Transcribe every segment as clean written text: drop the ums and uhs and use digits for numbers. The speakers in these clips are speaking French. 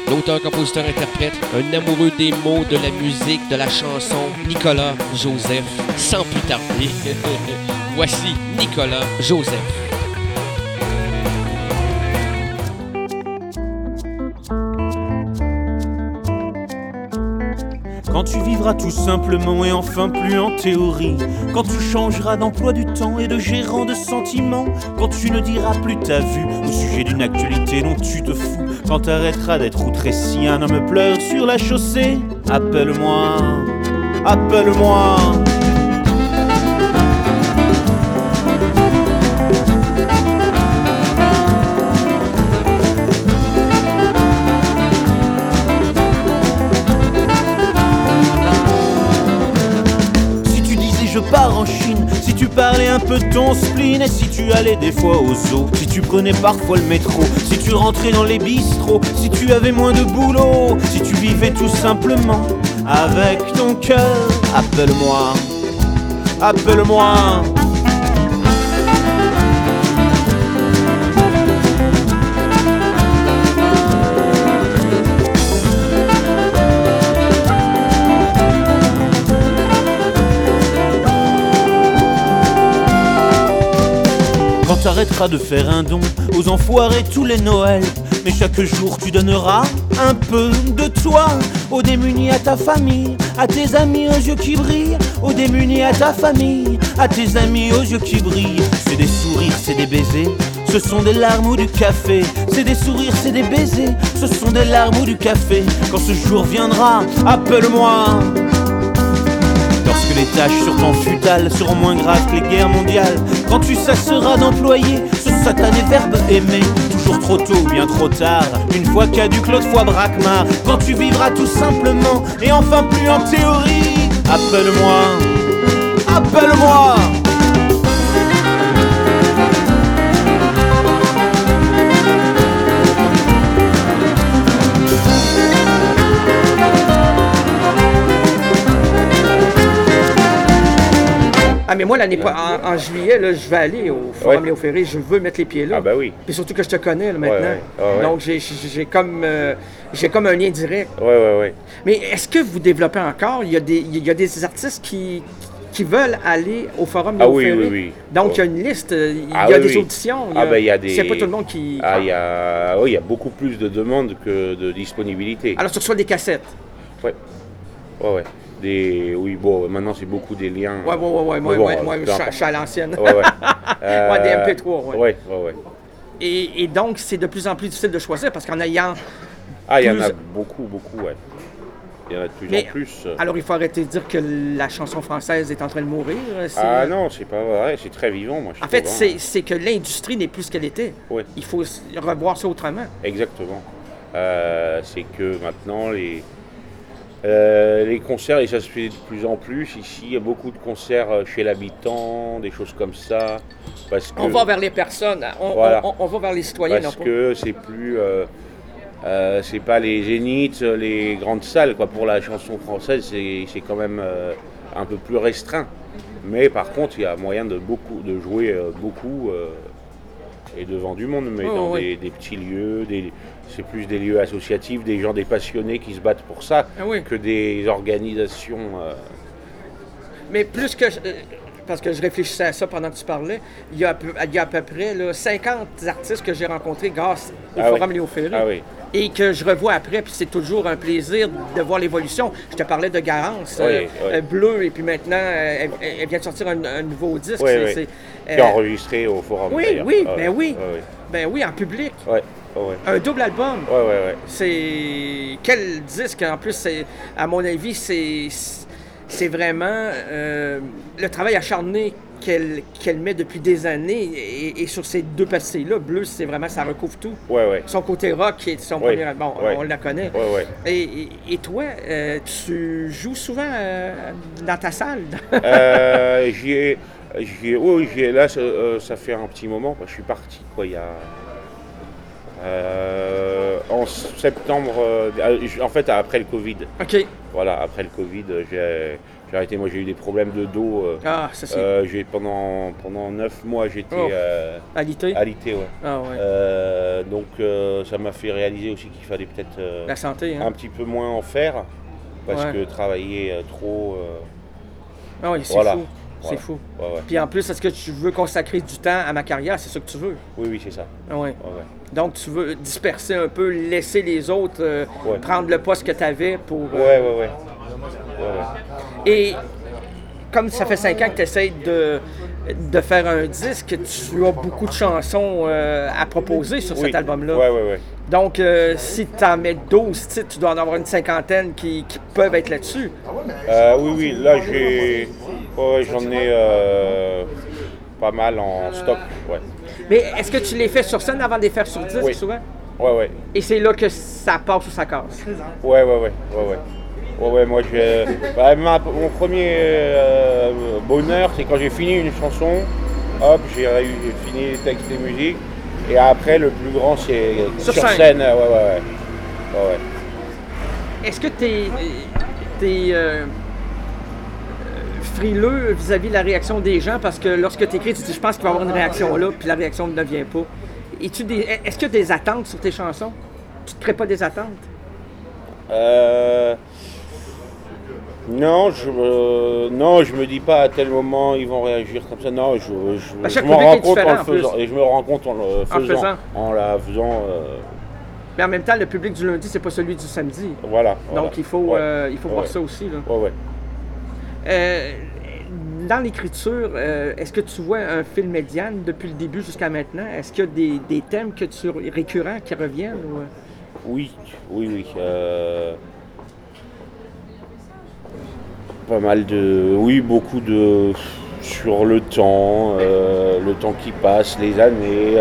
L'auteur, compositeur, interprète, un amoureux des mots, de la musique, de la chanson, Nicolas Joseph. Sans plus tarder, voici Nicolas Joseph. Quand tu vivras tout simplement et enfin plus en théorie, quand tu changeras d'emploi du temps et de gérant de sentiments, quand tu ne diras plus ta vue au sujet d'une actualité dont tu te fous, quand t'arrêteras d'être outré si un homme pleure sur la chaussée, appelle-moi, appelle-moi. Je pars en Chine, si tu parlais un peu de ton spleen, et si tu allais des fois au zoo, si tu prenais parfois le métro, si tu rentrais dans les bistrots, si tu avais moins de boulot, si tu vivais tout simplement avec ton cœur, appelle-moi, appelle-moi. Quand t'arrêteras de faire un don aux enfoirés tous les Noëls, mais chaque jour tu donneras un peu de toi aux démunis, à ta famille, à tes amis aux yeux qui brillent, aux démunis, à ta famille, à tes amis aux yeux qui brillent. C'est des sourires, c'est des baisers, ce sont des larmes ou du café. C'est des sourires, c'est des baisers, ce sont des larmes ou du café. Quand ce jour viendra, appelle-moi. Lorsque les tâches sur ton futal seront moins graves que les guerres mondiales, quand tu cesseras d'employer ce satané verbe aimer, toujours trop tôt ou bien trop tard, une fois caduque l'autre fois braquemar, quand tu vivras tout simplement et enfin plus en théorie, appelle-moi, appelle-moi. Ah, mais moi, en juillet, là, je vais aller au Forum Léo Ferré, je veux mettre les pieds là. Ah, ben oui. Puis surtout que je te connais là, maintenant. Ouais. Donc, j'ai comme un lien direct. Ouais. Mais est-ce que vous développez encore? Il y a des artistes qui veulent aller au Forum Léo Ferré? Oui. Donc, il y a une liste, il y a des auditions. Il y a des... C'est pas tout le monde qui... il y a beaucoup plus de demandes que de disponibilité. Alors, tu reçois des cassettes? Ouais. Maintenant c'est beaucoup des liens. Moi, je suis à l'ancienne. Ouais. Des MP3, ouais. Et donc, c'est de plus en plus difficile de choisir parce qu'en ayant... il y en a beaucoup, ouais. Il y en a de plus en plus. Alors, il faut arrêter de dire que la chanson française est en train de mourir. Ah non, c'est pas vrai, c'est très vivant, moi. En fait, c'est que l'industrie n'est plus ce qu'elle était. Ouais. Il faut revoir ça autrement. Exactement. C'est que maintenant, les concerts, et ça se fait de plus en plus, ici, il y a beaucoup de concerts chez l'habitant, des choses comme ça. Parce que, on va vers les personnes, on va vers les citoyens. Parce que c'est plus... c'est pas les zéniths, les grandes salles, quoi. Pour la chanson française, c'est quand même un peu plus restreint. Mais par contre, il y a moyen de jouer beaucoup et devant du monde, mais dans des petits lieux, c'est plus des lieux associatifs, des gens, des passionnés qui se battent pour ça, que des organisations. Mais plus que... parce que je réfléchissais à ça pendant que tu parlais, il y a à peu près 50 artistes que j'ai rencontrés grâce au Forum Léo Ferré. Et que je revois après, puis c'est toujours un plaisir de voir l'évolution. Je te parlais de Garance, Bleu, et puis maintenant, elle vient de sortir un nouveau disque. Qui est enregistré au Forum. Ben oui, en public. Ouais. Un double album. Ouais. C'est... Quel disque, en plus, à mon avis, c'est vraiment le travail acharné qu'elle met depuis des années et sur ces deux pastilles-là, Bleu, c'est vraiment, ça recouvre tout. Ouais. Son côté rock, qui est son premier album, on la connaît. Ouais. Et toi, tu joues souvent dans ta salle? J'y ai. Là, ça fait un petit moment. Je suis parti, il y a... en septembre, en fait, après le Covid. OK. Voilà, après le Covid, J'ai arrêté, moi j'ai eu des problèmes de dos. Pendant 9 mois j'étais alité, ouais. Ah, ouais. Donc ça m'a fait réaliser aussi qu'il fallait peut-être la santé, un petit peu moins en faire, parce que travailler trop... Ah oui, c'est fou. C'est fou. Ouais. Puis en plus, est-ce que tu veux consacrer du temps à ma carrière? C'est ça que tu veux? Oui, c'est ça. Ah ouais. Donc, tu veux disperser un peu, laisser les autres prendre le poste que tu avais pour... Ouais. Et comme ça fait 5 ans que tu essaies de faire un disque, tu as beaucoup de chansons à proposer sur cet album-là. Ouais. Donc, si tu en mets 12 titres, tu dois en avoir une 50aine qui peuvent être là-dessus. Oui. Là, j'en ai pas mal en stock. Ouais. Mais est-ce que tu les fais sur scène avant de les faire sur disque souvent? Ouais. Et c'est là que ça passe ou ça casse? Ouais, moi mon premier bonheur, c'est quand j'ai fini une chanson, hop, j'ai fini les textes et musiques, et après le plus grand c'est sur scène. Ouais. Est-ce que t'es frileux vis-à-vis de la réaction des gens, parce que lorsque tu écris, tu dis je pense qu'il va y avoir une réaction là, puis la réaction ne vient pas. Est-ce qu'il y a des attentes sur tes chansons? Tu te crées pas des attentes? Non, je me dis pas à tel moment ils vont réagir comme ça. Non, je me rends compte en le faisant. Et je me rends compte en le faisant. En la faisant. Mais en même temps, le public du lundi, c'est pas celui du samedi. Voilà. Donc il faut voir ça aussi, là. Ouais. Dans l'écriture, est-ce que tu vois un fil médiane depuis le début jusqu'à maintenant? Est-ce qu'il y a des thèmes récurrents qui reviennent? Ou... Oui. Pas mal beaucoup de... sur le temps qui passe, les années,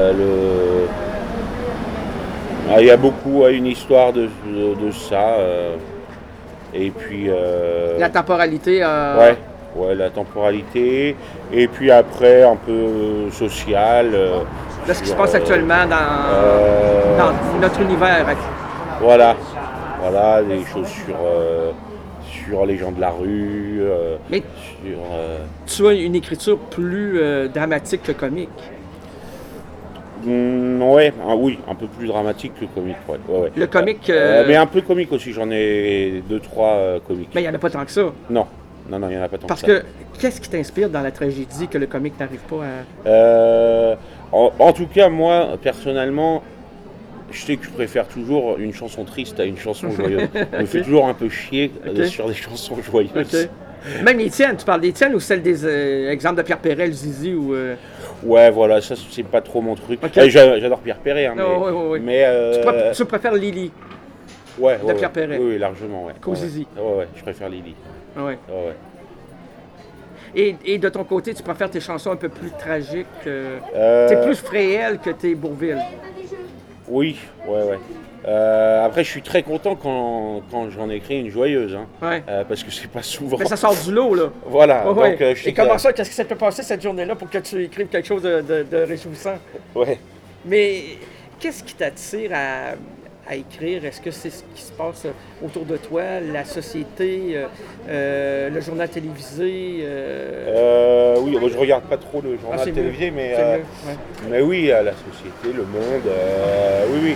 il y a beaucoup une histoire de ça. Et puis... La temporalité... Ouais, la temporalité. Et puis après, un peu social. Ce qui se passe actuellement dans notre univers. Voilà, des choses sur les gens de la rue. Mais tu as une écriture plus dramatique que comique. Oui, un peu plus dramatique que comique. Ouais. Le comique... mais un peu comique aussi, j'en ai 2-3 comiques. Mais il n'y en a pas tant que ça. Non, il n'y en a pas tant que ça. Parce que, qu'est-ce qui t'inspire dans la tragédie que le comique n'arrive pas à... En tout cas, moi, personnellement, je sais que je préfère toujours une chanson triste à une chanson joyeuse. Je me fais toujours un peu chier sur des chansons joyeuses. Même les tiennes, tu parles des tiennes ou celles des exemples de Pierre Perret, le Zizi ou... Ouais, voilà, ça c'est pas trop mon truc. J'adore Pierre Perret, hein, mais tu préfères Lily? De Pierre Perret? Oui, largement, ouais. Qu'au Zizi? Ouais, je préfère Lily. Ouais. Et de ton côté, tu préfères tes chansons un peu plus tragiques? T'es plus Fréhel que t'es Bourvil? Oui, ouais. Après, je suis très content quand j'en écris une joyeuse, hein, parce que c'est pas souvent. Mais ça sort du lot, là. Voilà. Donc, et comment ça, qu'est-ce que ça peut passer cette journée-là pour que tu écrives quelque chose de réjouissant? Ouais. Mais qu'est-ce qui t'attire à écrire? Est-ce que c'est ce qui se passe autour de toi, la société, le journal télévisé? Oui, moi, je regarde pas trop le journal télévisé, mais oui, la société, le monde, oui.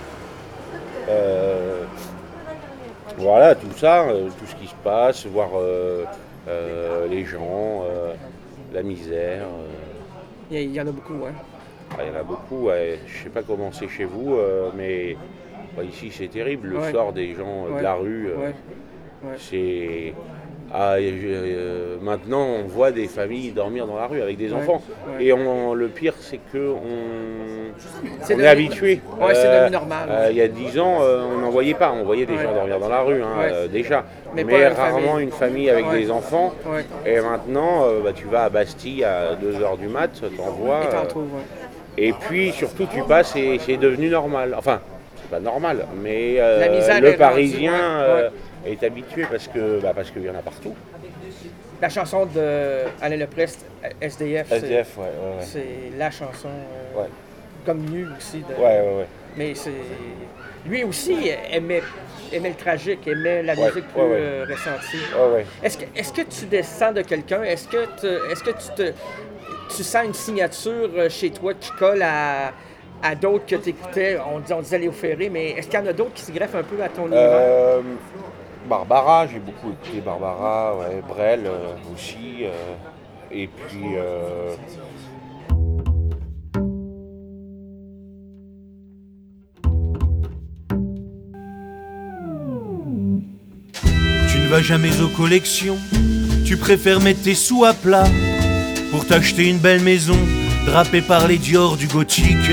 Voilà, tout ça, tout ce qui se passe, voir les gens, la misère. Il y en a beaucoup, hein? Il y en a beaucoup, je sais pas comment c'est chez vous, mais ici c'est terrible, le sort des gens de la rue, c'est... maintenant on voit des familles dormir dans la rue avec des enfants, et le pire c'est qu'on est habitué. C'est devenu normal. Il y a 10 ans on n'en voyait pas, on voyait des gens dormir dans la rue déjà, mais rarement une famille avec des enfants, et maintenant tu vas à Bastille à 2h du mat, t'en vois, et t'en trouves, et puis surtout tu passes et c'est devenu normal, enfin c'est pas normal, mais le Parisien est habitué parce qu'il y en a partout. La chanson de Alain Leprest, SDF, SDF, c'est la chanson comme Nu aussi. Mais lui aussi aimait le tragique, aimait la musique plus ressentie. Ouais. Est-ce que tu descends de quelqu'un? Est-ce que tu sens une signature chez toi qui colle à d'autres que tu écoutais? On disait Léo Ferré, mais est-ce qu'il y en a d'autres qui se greffent un peu à ton univers? Barbara, j'ai beaucoup écouté Barbara, Brel aussi. Et puis... Tu ne vas jamais aux collections, tu préfères mettre tes sous à plat pour t'acheter une belle maison drapée par les Dior du gothique.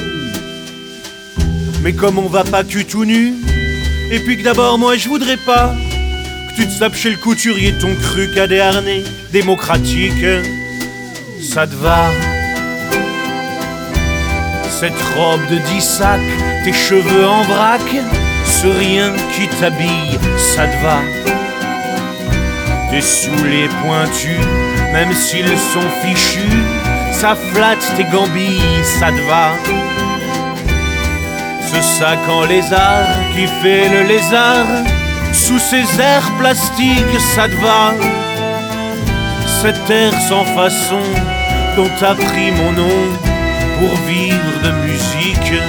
Mais comme on va pas cul tout nu, et puis que d'abord moi je voudrais pas que tu te sapes chez le couturier ton cru à des harnais démocratiques. Ça te va? Cette robe de 10 sacs, tes cheveux en vrac, ce rien qui t'habille, ça te va? Tes souliers pointus, même s'ils sont fichus, ça flatte tes gambilles, ça te va? Ce sac en lézard qui fait le lézard, sous ses airs plastiques, ça te va? Cet air sans façon dont t'as pris mon nom pour vivre de musique.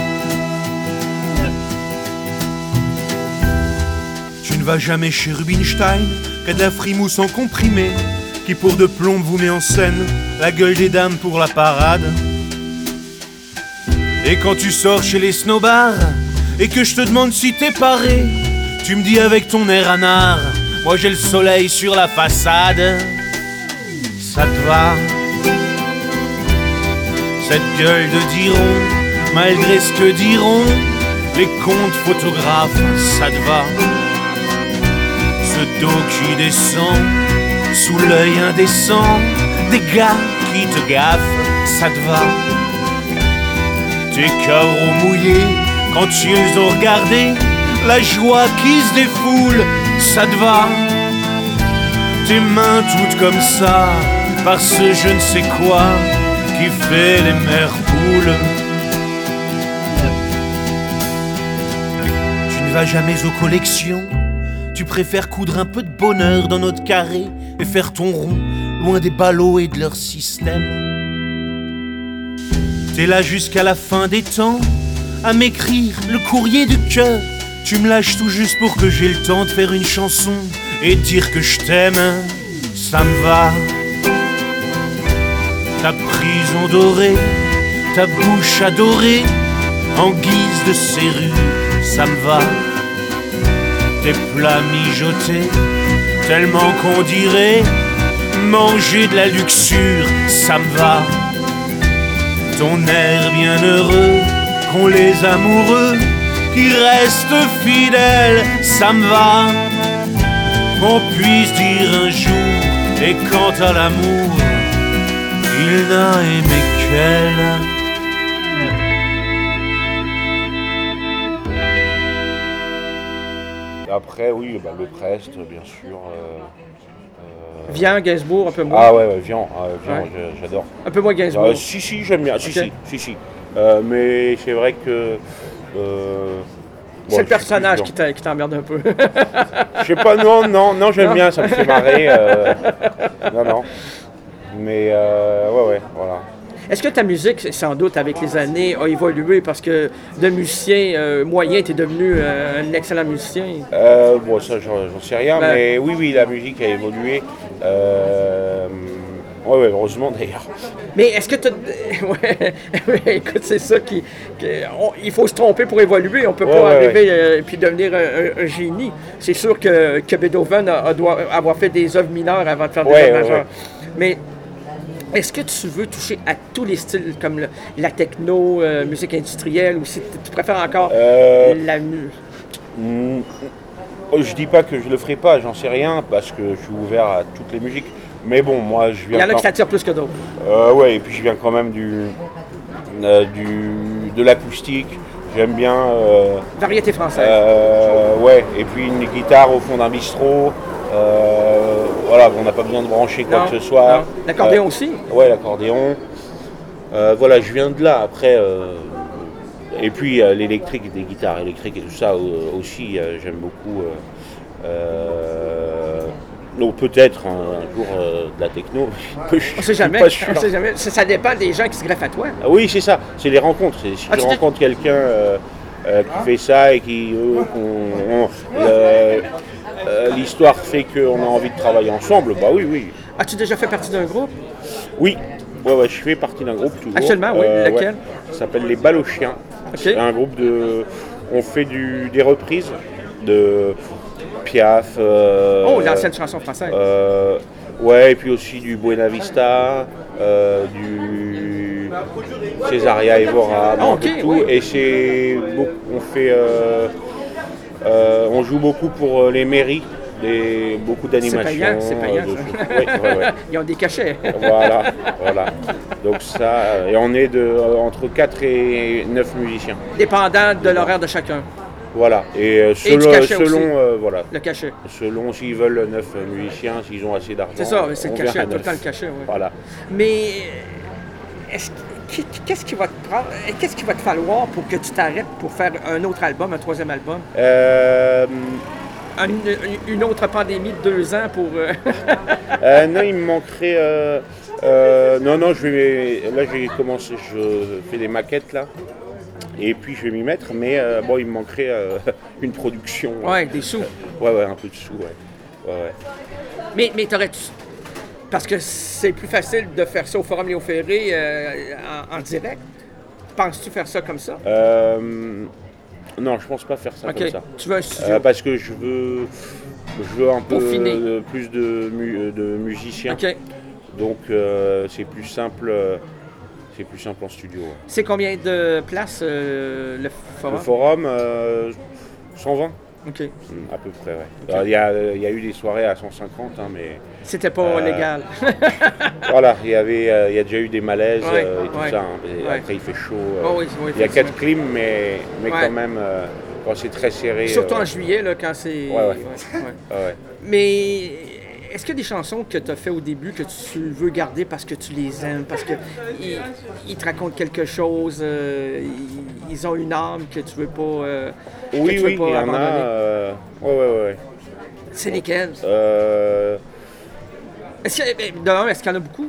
Tu ne vas jamais chez Rubinstein, qu'à de la frimousse en comprimé, qui pour de plomb vous met en scène la gueule des dames pour la parade. Et quand tu sors chez les snobbards et que je te demande si t'es paré, tu me dis avec ton air anard, moi j'ai le soleil sur la façade. Ça te va? Cette gueule de Diron, malgré ce que diront les comptes photographes, ça te va? Ce dos qui descend sous l'œil indécent des gars qui te gaffent, ça te va? Tes carreaux mouillés quand ils ont regardé la joie qui se défoule, ça te va? Tes mains toutes comme ça par ce je ne sais quoi qui fait les mères poules. Tu ne vas jamais aux collections, tu préfères coudre un peu de bonheur dans notre carré et faire ton rond loin des ballots et de leur système. T'es là jusqu'à la fin des temps à m'écrire le courrier du cœur. Tu me lâches tout juste pour que j'ai le temps de faire une chanson et dire que je t'aime, ça me va. Ta prison dorée, ta bouche adorée, en guise de serrure, ça me va. Tes plats mijotés, tellement qu'on dirait manger de la luxure, ça me va. Ton air bien heureux, qu'ont les amoureux qui restent fidèles, ça me va. Qu'on puisse dire un jour, et quant à l'amour, il n'a aimé qu'elle. Après, oui, le Prest, bien sûr. Vian, Gainsbourg, un peu moins. Ah ouais, Vian, j'adore. Un peu moins Gainsbourg. Si, j'aime bien. Okay. Si. Mais c'est vrai que... c'est le personnage qui t'emmerde un peu. Je sais pas, non, j'aime bien, ça me fait marrer. Non. Mais ouais, voilà. Est-ce que ta musique, sans doute, avec les années, a évolué parce que de musicien moyen, t'es devenu un excellent musicien? Ça, j'en sais rien, mais oui, la musique a évolué. Ouais, heureusement d'ailleurs. Mais est-ce que tu... Ouais, écoute, c'est ça il faut se tromper pour évoluer. On peut pas arriver et puis devenir un génie. C'est sûr que Beethoven doit avoir fait des œuvres mineures avant de faire des œuvres majeures. Mais est-ce que tu veux toucher à tous les styles, comme la techno, musique industrielle, ou si tu préfères encore la musique? Je dis pas que je le ferai pas, j'en sais rien, parce que je suis ouvert à toutes les musiques. Mais bon, moi je viens... Il y en a qui t'attirent plus que d'autres. Ouais, et puis je viens quand même de l'acoustique. J'aime bien... variété française. Ouais, et puis une guitare au fond d'un bistrot. Voilà, on n'a pas besoin de brancher quoi que ce soit. Non. L'accordéon aussi? Ouais, l'accordéon. Voilà, je viens de là. Après, Et puis l'électrique, des guitares électriques et tout ça aussi, j'aime beaucoup. Donc peut-être un jour de la techno. On sait jamais. Ça dépend des gens qui se greffent à toi. Ah oui, c'est ça. C'est les rencontres. Si tu rencontres quelqu'un qui fait ça et qui l'histoire fait qu'on a envie de travailler ensemble, bah oui. As-tu déjà fait partie d'un groupe? Oui. Ouais, je fais partie d'un groupe toujours. Actuellement, oui. Lequel? Ça s'appelle les Balles aux Chiens. Okay. C'est un groupe on fait des reprises de Piaf. L'ancienne chanson française. Ouais, et puis aussi du Buena Vista, du Césaria Evora, tout. Oui. Et on joue beaucoup pour les mairies. Beaucoup d'animations. C'est payant. Ouais. Ils ont des cachets. Voilà. Donc ça, et on est entre 4 et 9 musiciens. Dépendant de l'horaire de chacun. Voilà. Et selon voilà. Le cachet. Selon s'ils veulent 9 musiciens, s'ils ont assez d'argent. C'est ça, c'est le cachet, tout le temps le cachet. Ouais. Voilà. Mais qu'est-ce qui va te prendre? Qu'est-ce qu'il va te falloir pour que tu t'arrêtes pour faire un autre album, un troisième album? Une autre pandémie de 2 ans pour... Non, il me manquerait... Non, j'ai commencé, je fais des maquettes là, et puis je vais m'y mettre, mais il me manquerait une production. Ouais, des sous. Ouais, un peu de sous, ouais. Mais t'aurais-tu... Parce que c'est plus facile de faire ça au Forum Léo Ferré en direct. Penses-tu faire ça comme ça? Non, je pense pas faire ça comme ça. Tu veux un studio? Parce que je veux un peu plus de musiciens. Okay. Donc c'est plus simple en studio. Ouais. C'est combien de places le Forum? Le Forum, 120. OK. À peu près, ouais. Okay. Il y a eu des soirées à 150, mais... C'était pas légal. Voilà, il y a déjà eu des malaises et tout ça. Hein. Après, il fait chaud. Il y a 4 clims, mais quand même, quand c'est très serré... Surtout en juillet, là, quand c'est... Ouais. Mais est-ce qu'il y a des chansons que tu as fait au début que tu veux garder parce que tu les aimes, parce qu'ils te racontent quelque chose, ils ont une âme que tu veux pas oui, il y en a. Ouais. C'est lesquelles? Est-ce qu'il y en a beaucoup?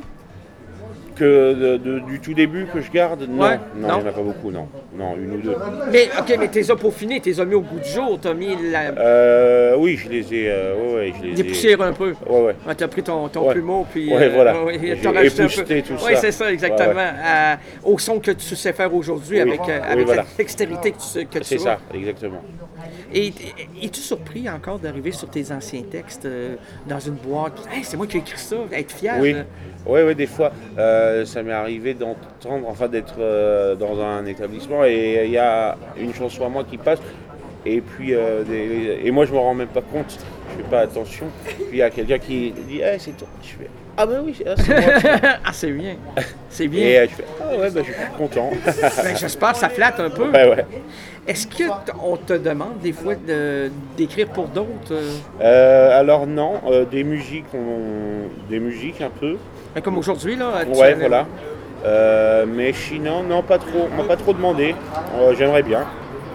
Du tout début que je garde? Non, il n'y en a pas beaucoup, non. Non, une ou deux. Mais t'es as peaufinés, t'es mis au goût du jour, t'as mis la... oui, je les ai... Dépoussiéré un peu. Ouais. T'as pris ton plumeau, puis... voilà. T'as rajouté un peu. Tout ça. Oui, c'est ça, exactement. Au son que tu sais faire aujourd'hui, avec la dextérité que tu as. C'est ça, exactement. Et es-tu surpris encore d'arriver sur tes anciens textes dans une boîte? Hey, c'est moi qui ai écrit ça, être fier. Oui, des fois, ça m'est arrivé d'être dans un établissement et il y a une chanson à moi qui passe et puis et moi je me rends même pas compte, je fais pas attention. Puis il y a quelqu'un qui dit hey, c'est toi. Je fais ah ben oui, c'est moi. C'est bien. C'est bien. Et je fais ah ouais, je suis content. J'espère que ça flatte un peu. Ouais. Est-ce qu'on te demande des fois d'écrire pour d'autres? Alors non, des musiques un peu. Comme aujourd'hui, là? Ouais, voilà. Mais sinon, non, pas trop. On m'a pas trop demandé. J'aimerais bien.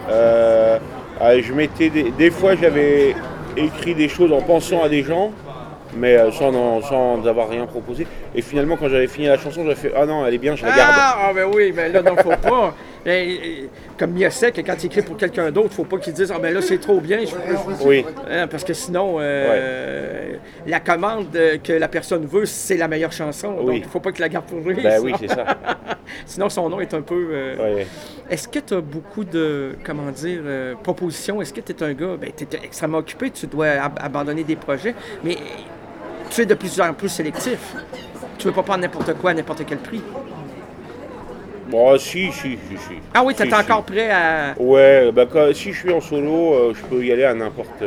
Je mettais des fois, j'avais écrit des choses en pensant à des gens, mais sans avoir rien proposé. Et finalement, quand j'avais fini la chanson, j'avais fait ah non, elle est bien, je la garde. Ah ben oui, mais là, non, faut pas. Comme Miossec, quand il écrit pour quelqu'un d'autre, faut pas qu'il dise ah ben là, c'est trop bien. Oui. Parce que sinon, la commande que la personne veut, c'est la meilleure chanson. Donc, il faut pas qu'il la garde pour lui. Ben oui, c'est ça. Sinon, son nom est un peu... Est-ce que tu as beaucoup de, propositions? Est-ce que tu es un gars, tu es extrêmement occupé, tu dois abandonner des projets, mais tu es de plus en plus sélectif. Tu veux pas prendre n'importe quoi à n'importe quel prix. Bon, si. Ah oui, t'es encore prêt à... Ouais, si je suis en solo, je peux y aller à n'importe...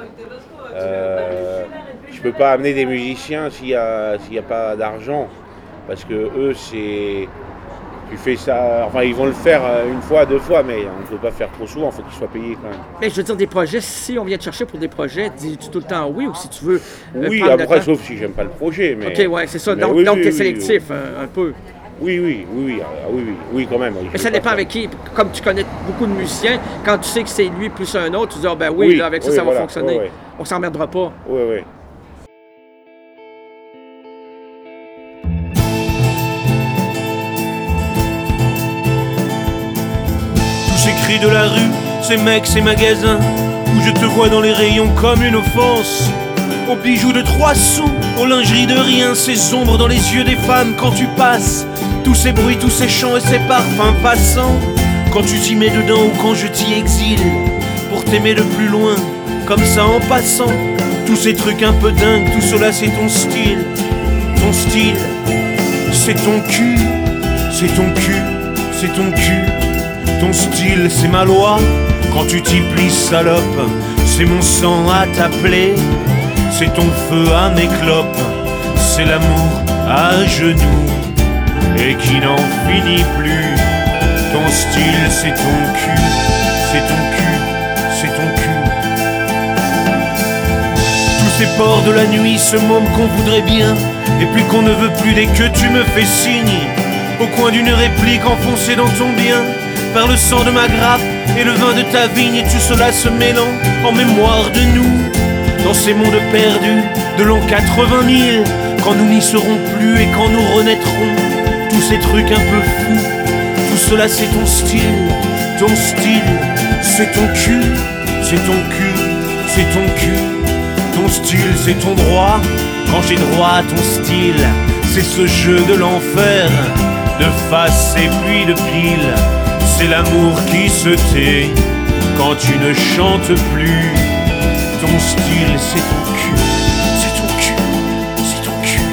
je peux pas amener des musiciens s'il y a pas d'argent. Parce que eux, c'est... Tu fais ça... Enfin, ils vont le faire une fois, 2 fois, mais on ne peut pas faire trop souvent, il faut qu'ils soient payés quand même. Mais je veux dire, des projets, si on vient te chercher pour des projets, dis-tu tout le temps oui ou si tu veux... oui, après, sauf si j'aime pas le projet, mais... OK, ouais, c'est ça. Donc, tu es sélectif un peu. Oui, quand même. Mais ça dépend avec qui. Comme tu connais beaucoup de musiciens, quand tu sais que c'est lui plus un autre, tu dis, ben oui, là, avec ça va fonctionner. Oui. On s'emmerdera pas. Oui. Tous ces cris de la rue, ces mecs, ces magasins, où je te vois dans les rayons comme une offense. Aux bijoux de 3 sous, aux lingeries de rien, ces ombres dans les yeux des femmes quand tu passes. Tous ces bruits, tous ces chants et ces parfums passants. Quand tu t'y mets dedans ou quand je t'y exile, pour t'aimer de plus loin, comme ça en passant. Tous ces trucs un peu dingues, tout cela c'est ton style. Ton style, c'est ton cul. C'est ton cul, c'est ton cul. Ton style, c'est ma loi. Quand tu t'y plies, salope, c'est mon sang à t'appeler. C'est ton feu à mes clopes. C'est l'amour à genoux et qui n'en finit plus. Ton style, c'est ton cul. C'est ton cul, c'est ton cul. Tous ces ports de la nuit, ce môme qu'on voudrait bien, et puis qu'on ne veut plus dès que tu me fais signe. Au coin d'une réplique enfoncée dans ton bien, par le sang de ma grappe et le vin de ta vigne, et tout cela se mêlant en mémoire de nous. Dans ces mondes perdus de l'an 80 000, quand nous n'y serons plus et quand nous renaîtrons, tous ces trucs un peu fous, tout cela c'est ton style. Ton style, c'est ton cul, c'est ton cul, c'est ton cul. Ton style, c'est ton droit, quand j'ai droit à ton style. C'est ce jeu de l'enfer, de face et puis de pile. C'est l'amour qui se tait quand tu ne chantes plus. Ton style, c'est ton cul, c'est ton cul, c'est ton cul.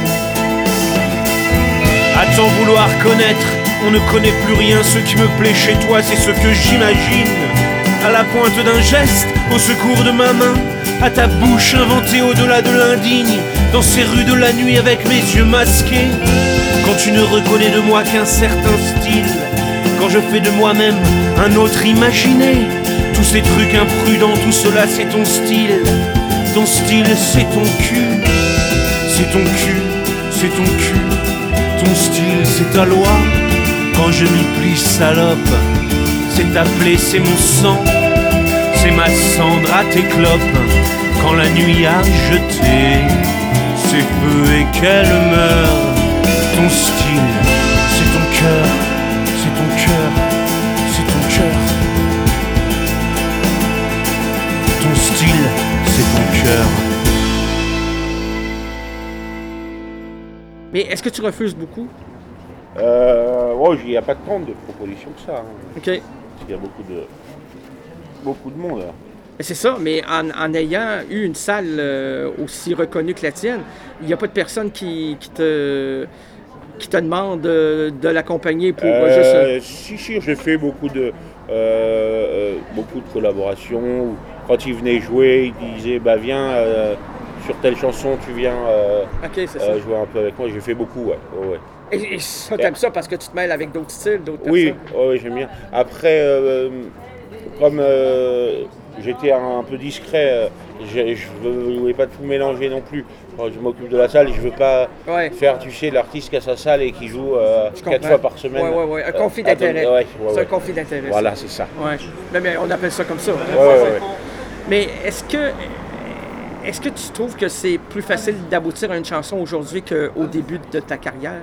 À t'en vouloir connaître, on ne connaît plus rien. Ce qui me plaît chez toi, c'est ce que j'imagine. À la pointe d'un geste, au secours de ma main, à ta bouche inventée au-delà de l'indigne, dans ces rues de la nuit avec mes yeux masqués. Quand tu ne reconnais de moi qu'un certain style, quand je fais de moi-même un autre imaginé. Tous ces trucs imprudents, tout cela c'est ton style. Ton style c'est ton cul. C'est ton cul, c'est ton cul. Ton style c'est ta loi. Quand je m'y plie, salope, c'est ta plaie, c'est mon sang. C'est ma cendre à tes clopes. Quand la nuit a jeté ses feux et qu'elle meurt. Ton style, c'est ton cœur. C'est ton cœur, c'est ton cœur. Ton style, c'est ton cœur. Mais est-ce que tu refuses beaucoup? Il n'y a pas tant de propositions que ça. Hein. OK. Il y a beaucoup de monde. Mais c'est ça, mais en ayant eu une salle aussi reconnue que la tienne, il n'y a pas de personne qui te demande de l'accompagner pour juste... Si, j'ai fait beaucoup de collaborations. Quand il venait jouer, il disait viens sur telle chanson, tu viens jouer un peu avec moi. J'ai fait beaucoup, ouais. Et ça, t'aimes ça parce que tu te mêles avec d'autres styles, d'autres personnes? Oui, j'aime bien. Après, comme j'étais un peu discret, je ne voulais pas tout mélanger non plus. Je m'occupe de la salle et je ne veux pas faire, l'artiste qui a sa salle et qui joue 4 fois par semaine. Oui. Un conflit d'intérêt. C'est un conflit d'intérêt. Voilà, c'est ça. Ouais. Mais on appelle ça comme ça. Mais est-ce que tu trouves que c'est plus facile d'aboutir à une chanson aujourd'hui qu'au début de ta carrière?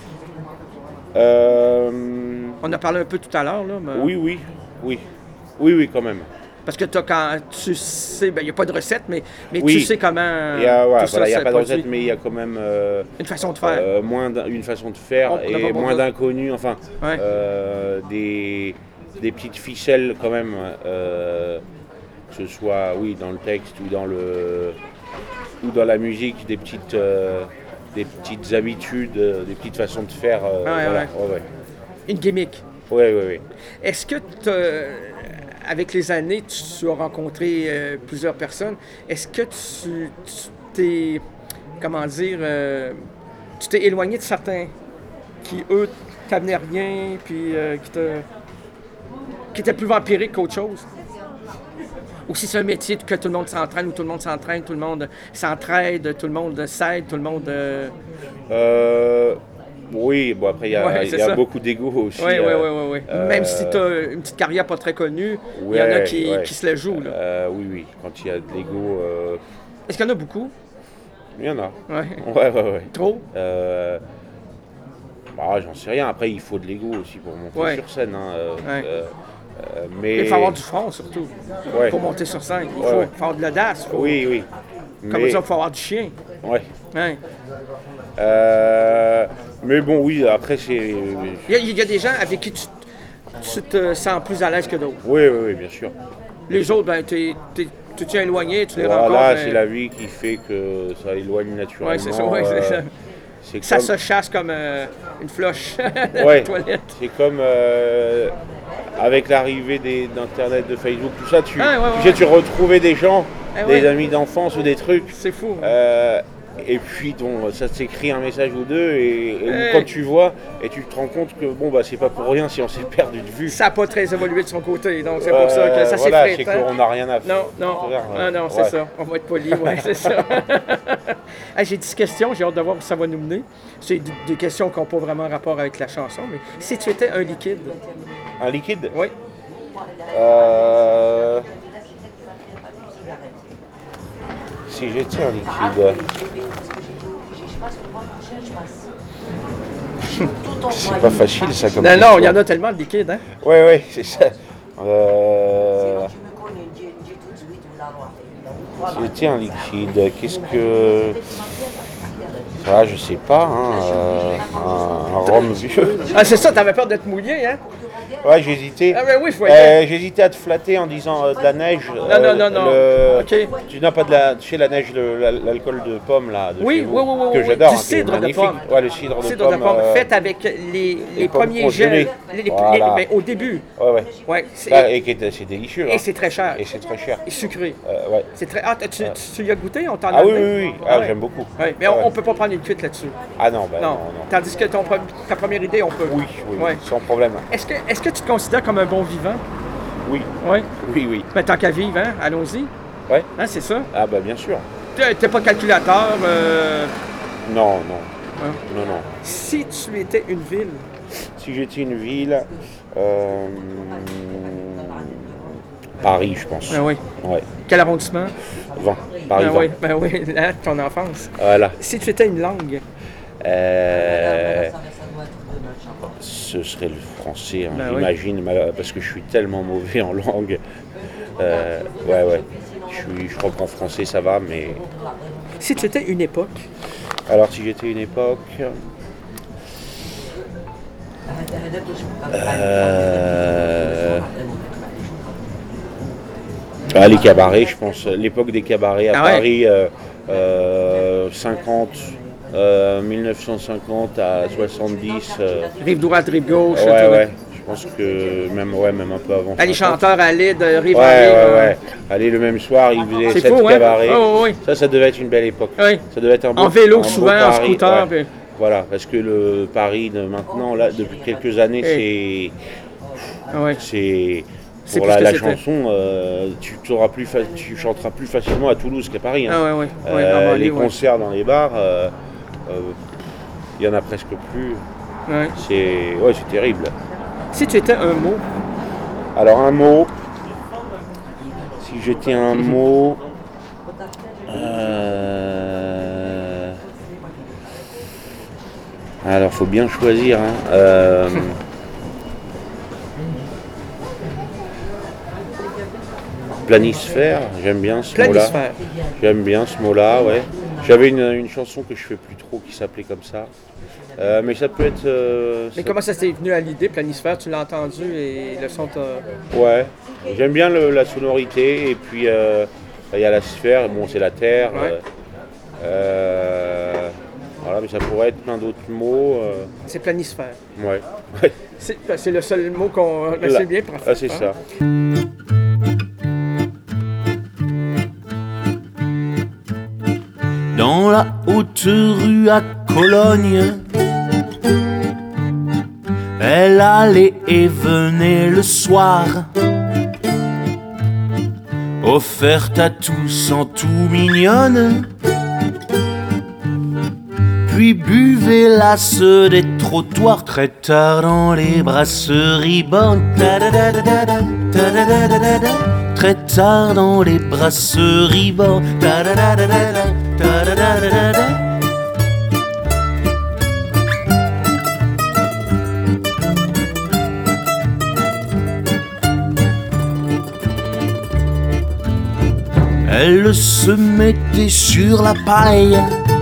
On a parlé un peu tout à l'heure, là. Mais... Oui, quand même. Parce que quand tu sais, il n'y a pas de recette, mais tu sais comment. Il n'y a pas de recette, mais il y a quand même. Une façon de faire. Une façon de faire et moins d'inconnus, enfin. Des petites ficelles quand même. Que ce soit, dans le texte ou dans la musique, des petites habitudes, des petites façons de faire. Une gimmick. Oui. Est-ce que avec les années, tu as rencontré plusieurs personnes. Est-ce que tu t'es, tu t'es éloigné de certains qui, eux, t'amenaient rien, puis qui étaient plus vampiriques qu'autre chose? Ou si c'est un métier que tout le monde s'entraîne, ou tout le monde s'entraîne, tout le monde s'entraide, tout le monde s'aide, tout le monde... Oui, bon après il y a beaucoup d'ego aussi. Oui. Même si tu as une petite carrière pas très connue, il y en a qui se la jouent. Là. Oui. Quand il y a de l'ego... Est-ce qu'il y en a beaucoup? Il y en a. Ouais. Trop? J'en sais rien. Après, il faut de l'ego aussi pour monter sur scène. Mais il faut avoir du front surtout pour monter sur scène. Il faut avoir de l'audace. Oui. Comme ça, il faut avoir du chien. Ouais. Mais bon, oui, après, c'est... Il y a des gens avec qui tu te sens plus à l'aise que d'autres. Oui, bien sûr. Les autres, tu tiens éloigné, tu les rencontres. Voilà, c'est la vie qui fait que ça éloigne naturellement. Oui, c'est ça. Ça se chasse comme une floche de la toilette. C'est comme avec l'arrivée d'Internet, de Facebook, tout ça, tu retrouvais des gens, des amis d'enfance ou des trucs. C'est fou. Et puis ça t'écrit un message ou deux et quand tu vois et tu te rends compte que c'est pas pour rien si on s'est perdu de vue. Ça n'a pas très évolué de son côté, donc c'est pour ça que ça s'effrite. C'est qu'on n'a rien à faire. Non, c'est ça. On va être poli, c'est ça. J'ai 10 questions, j'ai hâte de voir où ça va nous mener. C'est des questions qui n'ont pas vraiment rapport avec la chanson, mais si tu étais un liquide. Un liquide? Oui. Si j'étais un liquide. C'est pas facile ça comme question. Non, il y en a tellement de liquides, hein? Oui, c'est ça. Si j'étais un liquide, qu'est-ce que... Ça, je sais pas, un rhum vieux. Ah, c'est ça, t'avais peur d'être mouillé, hein? Ouais, j'hésitais. Ah, ben oui, faut être... J'hésitais à te flatter en disant de la neige. Non. OK. Tu n'as pas tu sais, la neige, l'alcool de pomme, là. Oui. Que j'adore. Du cidre de pomme. Ouais, le cidre de pomme. Fait avec les premiers gels. Mais au début. Ouais. C'est délicieux. Et c'est très cher. Et sucré. C'est très... Ah, tu y as goûté? On t'en a oui. J'aime beaucoup. Ouais. Mais on peut pas prendre une cuite là-dessus. Ah non, non. Tandis que ta première idée, on peut. Oui, sans problème. Est-ce que tu te considères comme un bon vivant? Oui. Oui. Mais tant qu'à vivre, hein? Allons-y. Ouais. Hein, c'est ça? Ah bien sûr. T'es pas calculateur? Non. Si tu étais une ville? Si j'étais une ville... Paris, je pense. Ben oui. Ouais. Quel arrondissement? 20. Paris 20. Ben oui, là, ton enfance. Voilà. Si tu étais une langue? Ce serait le français, j'imagine, parce que je suis tellement mauvais en langue. Je crois qu'en français ça va, mais... Si tu étais une époque? Alors, si j'étais une époque... les cabarets, je pense. L'époque des cabarets à Paris, 1950 à 70. Rive droite, rive gauche. Je pense que même un peu avant. Les chanteurs allaient de rive à rive. Allaient le même soir, ils faisaient 7 cabarets. Ça devait être une belle époque. Ça devait être un beau, en vélo souvent, en scooter. Voilà, parce que le Paris de maintenant, là, depuis quelques années, c'est... Pour la chanson, tu chanteras plus facilement à Toulouse qu'à Paris. Hein. Les concerts dans les bars, il y en a presque plus. C'est terrible. Si tu étais un mot? Alors un mot, si j'étais un mot... Alors faut bien choisir. Planisphère, j'aime bien ce mot-là. J'aime bien ce mot-là, ouais. J'avais une chanson que je fais plus trop qui s'appelait comme ça. Mais ça peut être... mais comment ça t'est venu à l'idée, planisphère? Tu l'as entendu et le son t'a... Ouais, j'aime bien la sonorité et puis il y a la sphère, bon c'est la terre. Voilà, mais ça pourrait être plein d'autres mots. C'est planisphère. Ouais. C'est le seul mot qu'on... c'est bien parfait. Ah, c'est ça. Dans la haute rue à Cologne, elle allait et venait le soir, offerte à tous en tout mignonne. Puis buvez l'as des trottoirs très tard dans les brasseries bonnes. Très tard dans les brasseries bonnes. Elle se mettait sur la paille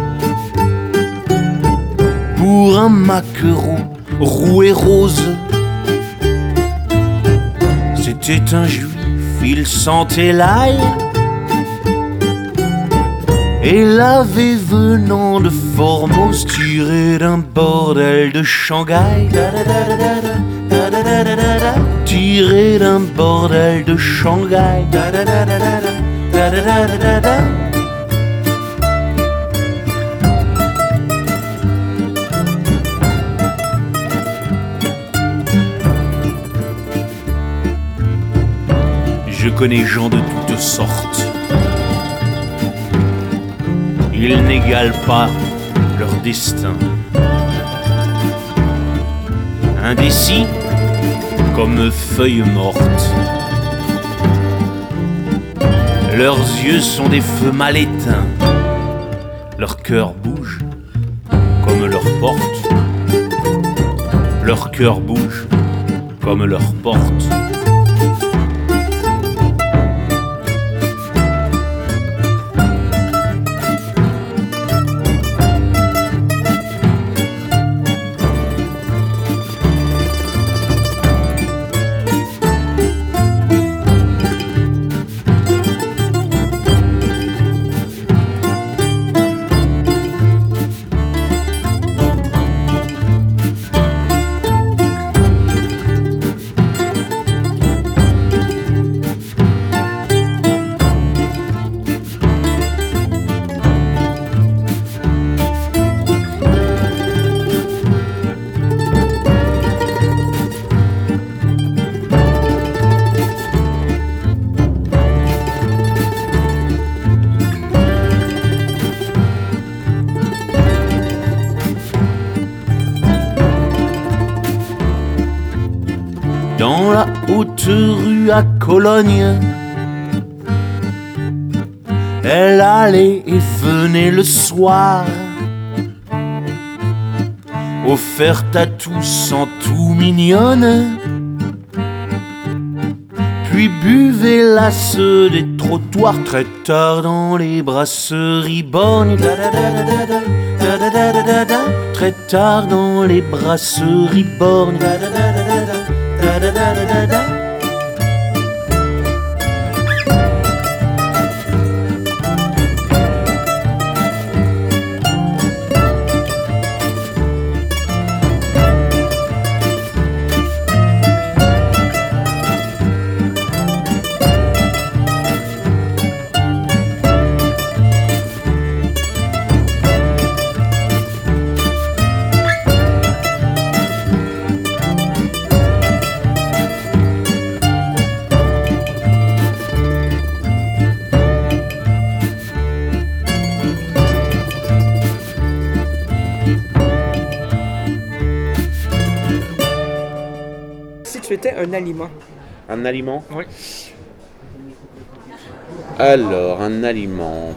pour un maquereau roux et rose. C'était un juif, il sentait l'ail et l'avait venant de Formose tiré d'un bordel de Shanghai. Tiré d'un bordel de Shanghai. Je connais gens de toutes sortes. Ils n'égalent pas leur destin. Indécis comme feuilles mortes. Leurs yeux sont des feux mal éteints. Leur cœur bouge comme leur porte. Leur cœur bouge comme leur porte. Dans la haute rue à Cologne, elle allait et venait le soir, offerte à tous en tout mignonne. Puis buvait l'as des trottoirs très tard dans les brasseries bonnes. Très tard dans les brasseries bonnes. Si tu étais un aliment. Un aliment? Oui. Alors, un aliment.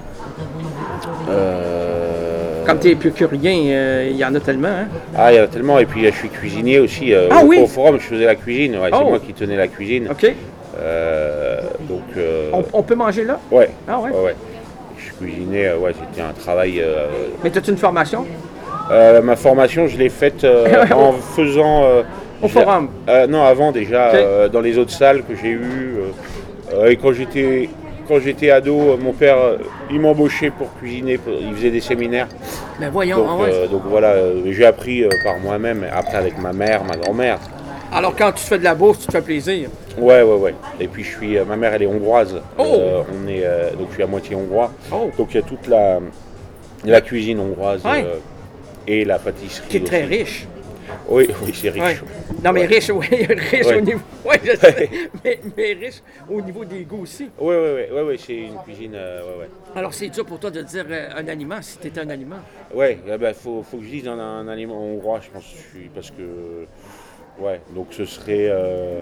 Comme tu es épicurien, il y en a tellement. Hein? Ah, il y en a tellement. Et puis, je suis cuisinier aussi. Au forum, je faisais la cuisine. Ouais, c'est moi qui tenais la cuisine. OK. Donc, on peut manger là? Ouais. Ah ouais? Ouais. Je cuisinais, c'était un travail. Mais as-tu une formation? Ma formation, je l'ai faite en faisant. Au forum? Non, avant déjà, Okay. dans les autres salles que j'ai eues. Et quand j'étais ado, mon père, il m'embauchait pour cuisiner, il faisait des séminaires. Ben voyons, Donc voilà, j'ai appris par moi-même, après avec ma mère, ma grand-mère. Alors quand tu fais de la bourse, tu te fais plaisir? Ouais. Et puis ma mère, elle est hongroise. Oh. Donc je suis à moitié hongrois. Oh. Donc il y a toute la cuisine hongroise Ouais. et la pâtisserie. Qui est très aussi. riche. Oui, c'est riche. Ouais. Non, mais riche, riche au niveau... Oui, je sais, mais riche au niveau des goûts aussi. Oui, c'est une cuisine... Alors, c'est dur pour toi de dire un aliment, si tu étais un aliment. Oui, faut que je dise un aliment hongrois, je pense, parce que... Ouais, donc ce serait...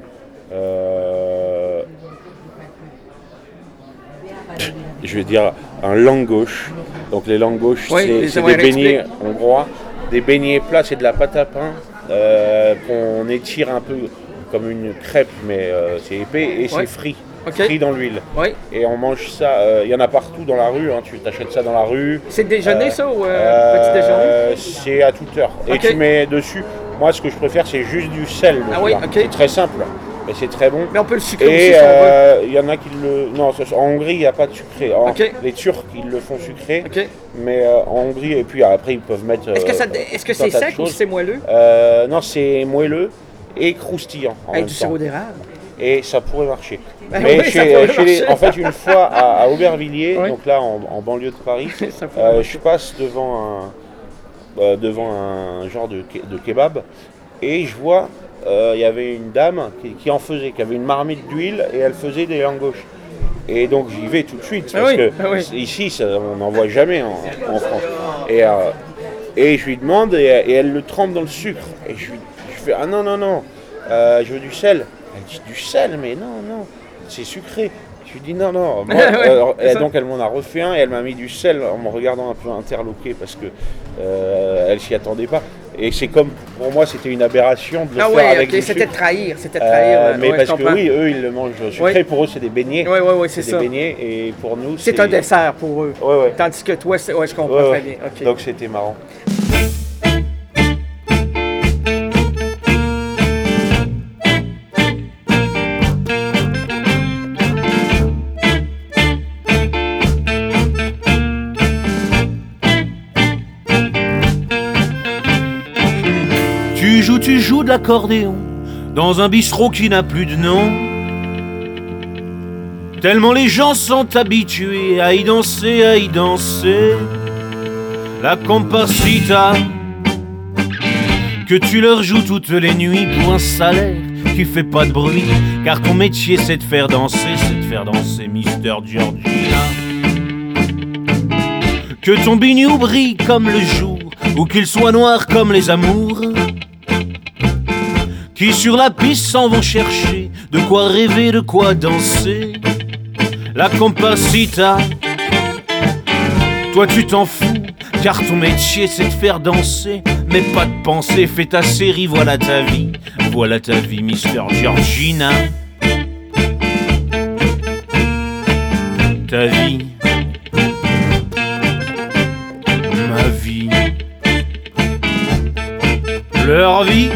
je vais dire un langos. Donc les langos, c'est des beignets hongrois. Des beignets plats, c'est de la pâte à pain qu'on étire un peu comme une crêpe, mais c'est épais et c'est frit. Frit dans l'huile. Oui. Et on mange ça, il y en a partout dans la rue, hein, tu t'achètes ça dans la rue. C'est déjeuner ça ou petit déjeuner? C'est à toute heure. Et tu mets dessus, moi ce que je préfère c'est juste du sel. C'est très simple, mais c'est très bon. Mais on peut le sucrer aussi si il y en a qui le... Non, en Hongrie il n'y a pas de sucré. Les Turcs ils le font sucré, mais en Hongrie, et puis après ils peuvent mettre... Est-ce que c'est sec ou c'est moelleux? Non, c'est moelleux et croustillant en même du temps. sirop d'érable? Et ça pourrait marcher. Mais en fait, une fois à Aubervilliers, donc là en banlieue de Paris, je passe devant un genre de kebab et je vois, il y avait une dame qui en faisait, qui avait une marmite d'huile et elle faisait des langos. Et donc j'y vais tout de suite parce que ici on n'en voit jamais en France. Et je lui demande et elle le trempe dans le sucre. Et je fais ah non, je veux du sel. Elle dit du sel, mais non, c'est sucré. Je lui dis non. Donc elle m'en a refait un et elle m'a mis du sel en me regardant un peu interloqué parce que elle s'y attendait pas. Et c'est comme, pour moi, c'était une aberration de le faire avec du c'était sucre. trahir. Mais parce que eux, ils le mangent sucré. Pour eux, c'est des beignets. C'est des beignets et pour nous, c'est un dessert pour eux. Tandis que toi, je comprends très bien. Donc c'était marrant. Tu joues de l'accordéon dans un bistrot qui n'a plus de nom. Tellement les gens sont habitués à y danser, la comparsita que tu leur joues toutes les nuits pour un salaire qui fait pas de bruit, car ton métier c'est de faire danser Mister Georgina. Que ton bignou brille comme le jour ou qu'il soit noir comme les amours qui sur la piste s'en vont chercher de quoi rêver, de quoi danser. La comparsita, toi tu t'en fous, car ton métier c'est de faire danser, mais pas de penser. Fais ta série, voilà ta vie, Mister Georgina. Ta vie, ma vie, leur vie.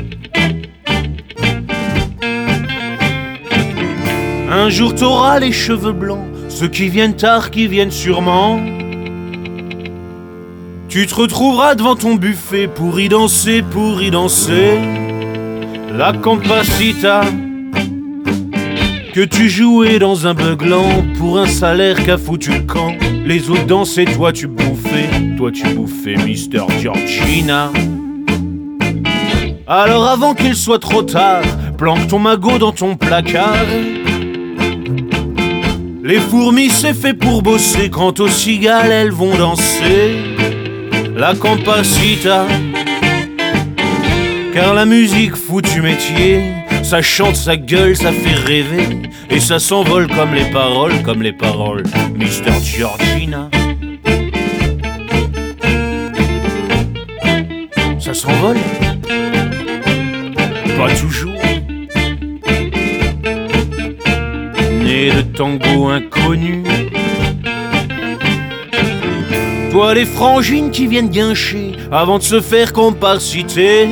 Un jour t'auras les cheveux blancs, ceux qui viennent tard, qui viennent sûrement. Tu te retrouveras devant ton buffet pour y danser. La comparsita que tu jouais dans un beuglant pour un salaire qu'a foutu le camp. Les autres dansaient, toi tu bouffais, Mister Georgina. Alors avant qu'il soit trop tard, planque ton magot dans ton placard. Les fourmis c'est fait pour bosser, quant aux cigales elles vont danser. La comparsita, car la musique foutu métier, ça chante, ça gueule, ça fait rêver, et ça s'envole comme les paroles, Mister Georgina. Ça s'envole? Pas toujours. Né de tango inconnu, toi les frangines qui viennent guincher avant de se faire comparsiter,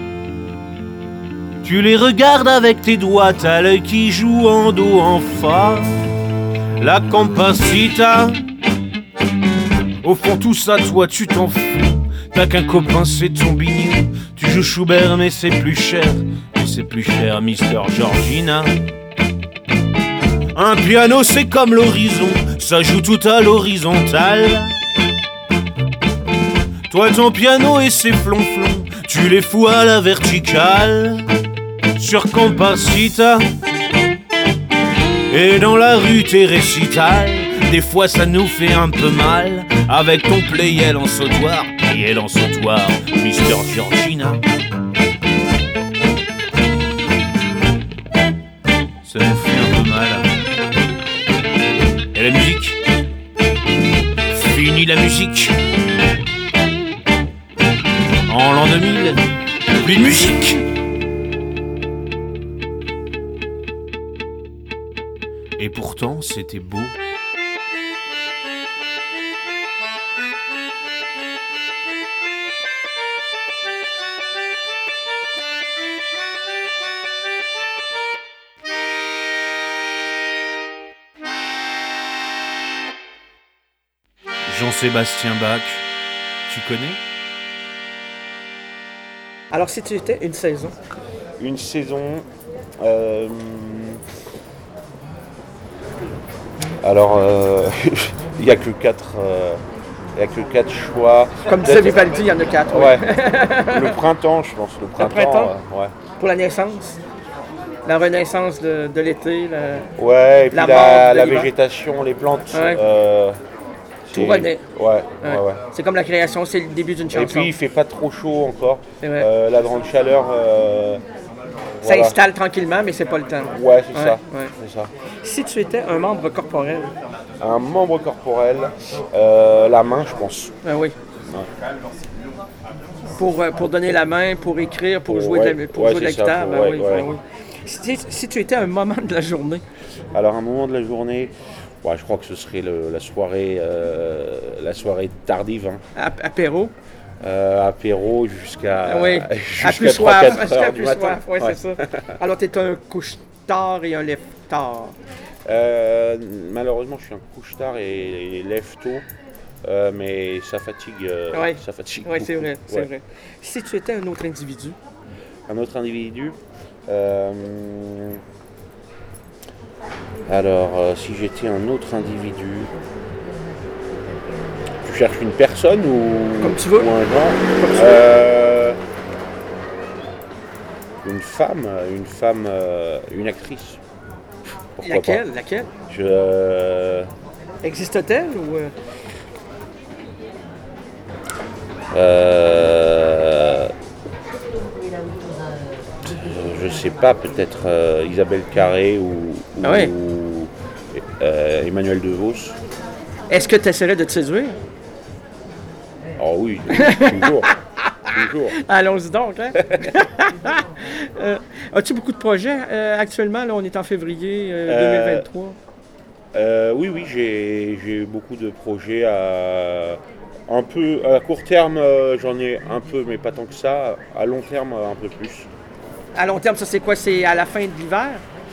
tu les regardes avec tes doigts, t'as l'œil qui joue en do, en fa. La comparsita, au fond tout ça toi tu t'en fous, t'as qu'un copain c'est ton bignou. Tu joues Schubert mais c'est plus cher, Mister Georgina. Un piano c'est comme l'horizon, ça joue tout à l'horizontale. Toi ton piano et ses flonflons, Tu les fous à la verticale sur Compacita. Et dans la rue tes récitals, des fois ça nous fait un peu mal. Avec ton playel en sautoir, Mister Georgina. Ça nous fait un peu mal. Et la musique? Fini la musique. En l'an 2000, plus de musique. Et pourtant, c'était beau. Jean-Sébastien Bach, tu connais? Alors, si tu étais une saison? Une saison... Alors, il n'y a que 4 choix. Comme disait Vivaldi, il y en a 4. Ouais. Le printemps, je pense. Le printemps? Ouais. Pour la naissance? La renaissance de l'été? Ouais, et puis la végétation, les plantes. Ouais. Tout renaît. Ouais. C'est comme la création, c'est le début d'une chanson. Et puis, il ne fait pas trop chaud encore. La grande chaleur... ça installe tranquillement, mais c'est pas le temps. Ouais, c'est ça. Si tu étais un membre corporel? Un membre corporel, la main, je pense. Oui. Ouais. Pour donner la main, pour écrire, pour jouer de la guitare. Oui. Si tu étais un moment de la journée? Alors, un moment de la journée... Ouais, je crois que ce serait la soirée tardive. Hein. Apéro? Apéro jusqu'à plus soif. 3-4 heures du matin. Ouais, c'est ça. Alors, tu es un couche-tard et un lève-tard? Malheureusement, je suis un couche-tard et lève-tôt. Mais ça fatigue. Ça fatigue beaucoup. C'est vrai. Si tu étais un autre individu? Un autre individu? Alors, si j'étais un autre individu, tu cherches une personne ou, comme tu veux. Ou un genre? Comme tu veux. Une femme, une actrice. Pourquoi Laquelle? Existe-t-elle ou je sais pas, peut-être Isabelle Carré ou Emmanuel DeVos. Est-ce que tu essaierais de te séduire? Oh oui, toujours. Allons-y donc. Hein? As-tu beaucoup de projets actuellement? Là, on est en février 2023. Oui, j'ai beaucoup de projets un peu à court terme, j'en ai un peu, mais pas tant que ça. À long terme, un peu plus. À long terme, ça c'est quoi? C'est à la fin de l'hiver?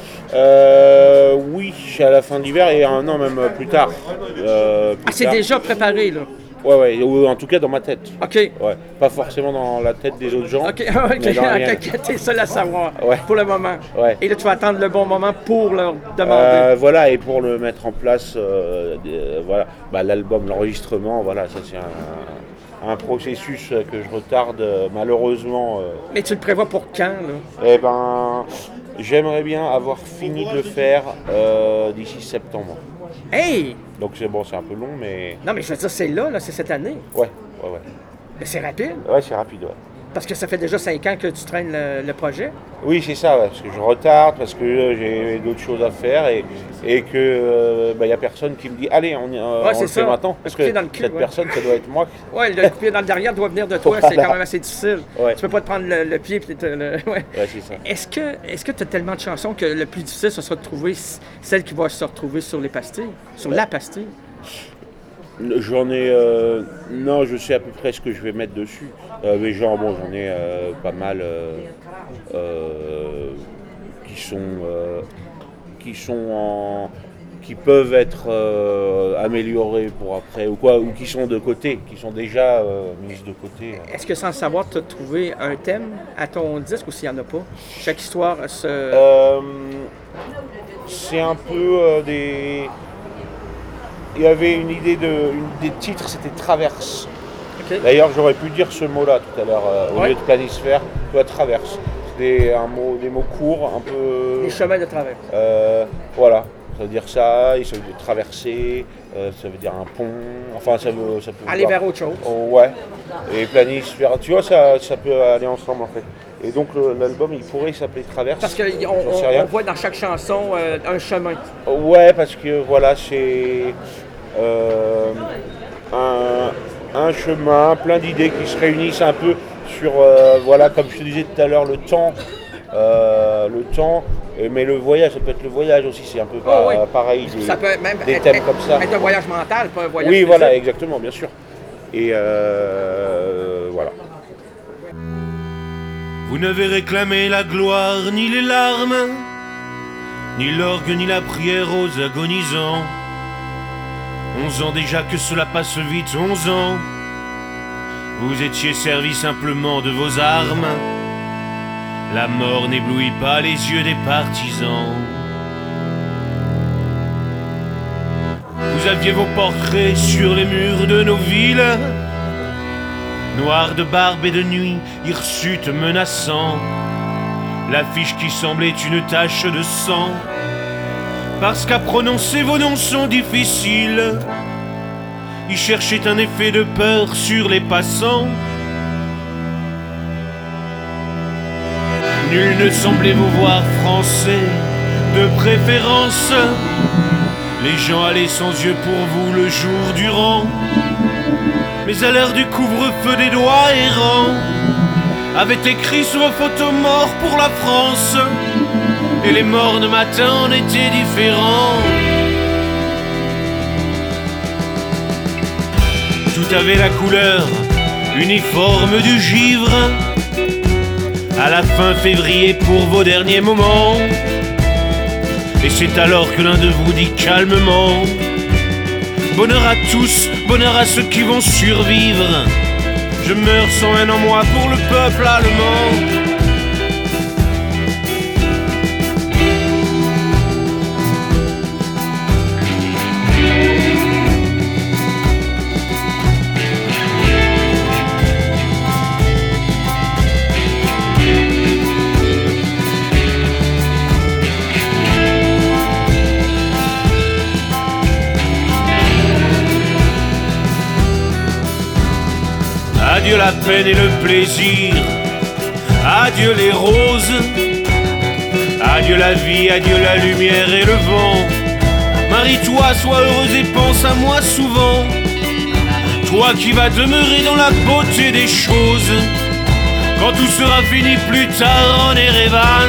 Oui, à la fin de l'hiver et un an même plus tard. C'est déjà préparé, là? Ouais, ou en tout cas dans ma tête. OK. Ouais, pas forcément dans la tête des autres gens. OK, t'es seul à savoir pour le moment. Ouais. Et là, tu vas attendre le bon moment pour leur demander. Voilà, et pour le mettre en place, l'album, l'enregistrement, ça c'est un processus que je retarde malheureusement. Mais tu le prévois pour quand, là? Eh ben, j'aimerais bien avoir fini de le faire d'ici septembre. Hey! Donc c'est un peu long, mais... Non, mais je veux dire, c'est là, c'est cette année. Ouais. Mais c'est rapide. Ouais, c'est rapide, ouais. Parce que ça fait déjà 5 ans que tu traînes le projet. Oui, c'est ça, parce que je retarde, parce que j'ai d'autres choses à faire et que y a personne qui me dit « Allez, on le fait maintenant ». Parce que cette personne, ça doit être moi. Oui, le pied dans le derrière doit venir de toi, c'est quand même assez difficile. Ouais. Tu peux pas te prendre le pied et Ouais, c'est ça. Est-ce que tu as tellement de chansons que le plus difficile, ce sera de trouver celle qui va se retrouver sur les pastilles, sur la pastille? J'en ai... non, je sais à peu près ce que je vais mettre dessus. Mais j'en ai pas mal qui peuvent être améliorées pour après ou qui sont de côté, qui sont déjà mises de côté. Est-ce que sans le savoir, tu as trouvé un thème à ton disque ou s'il n'y en a pas? Chaque histoire c'est un peu des... Il y avait une idée des titres, c'était Traverse. Okay. D'ailleurs, j'aurais pu dire ce mot-là tout à l'heure, au lieu de planisphère, tu vois, traverse. C'est des mots courts, un peu... Les chemins de traverse. Voilà, ça veut dire ça, ça veut dire traverser, ça veut dire un pont, enfin ça peut aller vers autre chose. Ouais, et planisphère, tu vois, ça peut aller ensemble en fait. Et donc l'album, il pourrait s'appeler Traverse. Parce qu'on voit dans chaque chanson un chemin. Ouais, parce que voilà, c'est un chemin, plein d'idées qui se réunissent un peu sur, voilà, comme je te disais tout à l'heure, le temps, mais le voyage, ça peut être le voyage aussi, c'est un peu pareil, ça peut même des thèmes comme ça. Être un voyage mental, pas un voyage physique. Voilà, exactement, bien sûr. Et voilà. Vous n'avez réclamé la gloire, ni les larmes, ni l'orgue, ni la prière aux agonisants. 11 ans déjà que cela passe vite, 11 ans. Vous étiez servi simplement de vos armes. La mort n'éblouit pas les yeux des partisans. Vous aviez vos portraits sur les murs de nos villes, noirs de barbe et de nuit, hirsutes menaçants. L'affiche qui semblait une tache de sang, parce qu'à prononcer vos noms sont difficiles. Il cherchait un effet de peur sur les passants. Nul ne semblait vous voir français de préférence. Les gens allaient sans yeux pour vous le jour durant. Mais à l'heure du couvre-feu des doigts errants, avait écrit sur vos photos morts pour la France. Et les mornes matins en étaient différents. Tout avait la couleur uniforme du givre. À la fin février pour vos derniers moments. Et c'est alors que l'un de vous dit calmement: bonheur à tous, bonheur à ceux qui vont survivre. Je meurs sans haine en moi pour le peuple allemand. Adieu la peine et le plaisir, adieu les roses, adieu la vie, adieu la lumière et le vent. Marie-toi, sois heureuse et pense à moi souvent, toi qui vas demeurer dans la beauté des choses, quand tout sera fini plus tard en Erevan.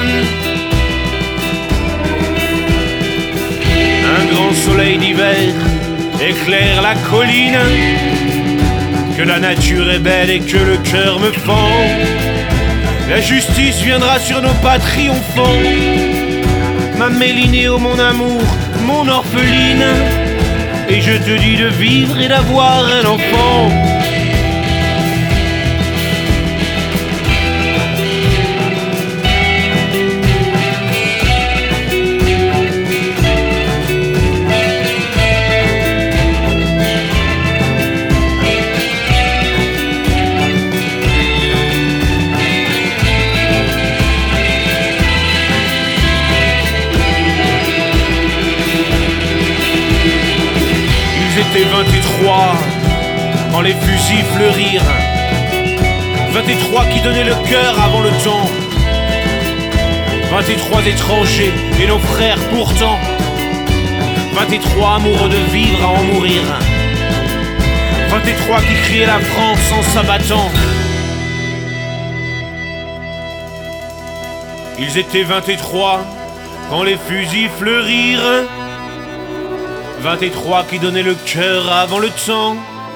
Un grand soleil d'hiver éclaire la colline, que la nature est belle et que le cœur me fend. La justice viendra sur nos pas triomphants. Ma Mélinéo, mon amour, mon orpheline, et je te dis de vivre et d'avoir un enfant. C'était 23 quand les fusils fleurirent, 23 qui donnaient le cœur avant le temps, 23 étrangers et nos frères pourtant, 23 amoureux de vivre à en mourir, 23 qui criaient la France en s'abattant. Ils étaient 23 quand les fusils fleurirent, 23 qui donnaient le cœur avant le temps,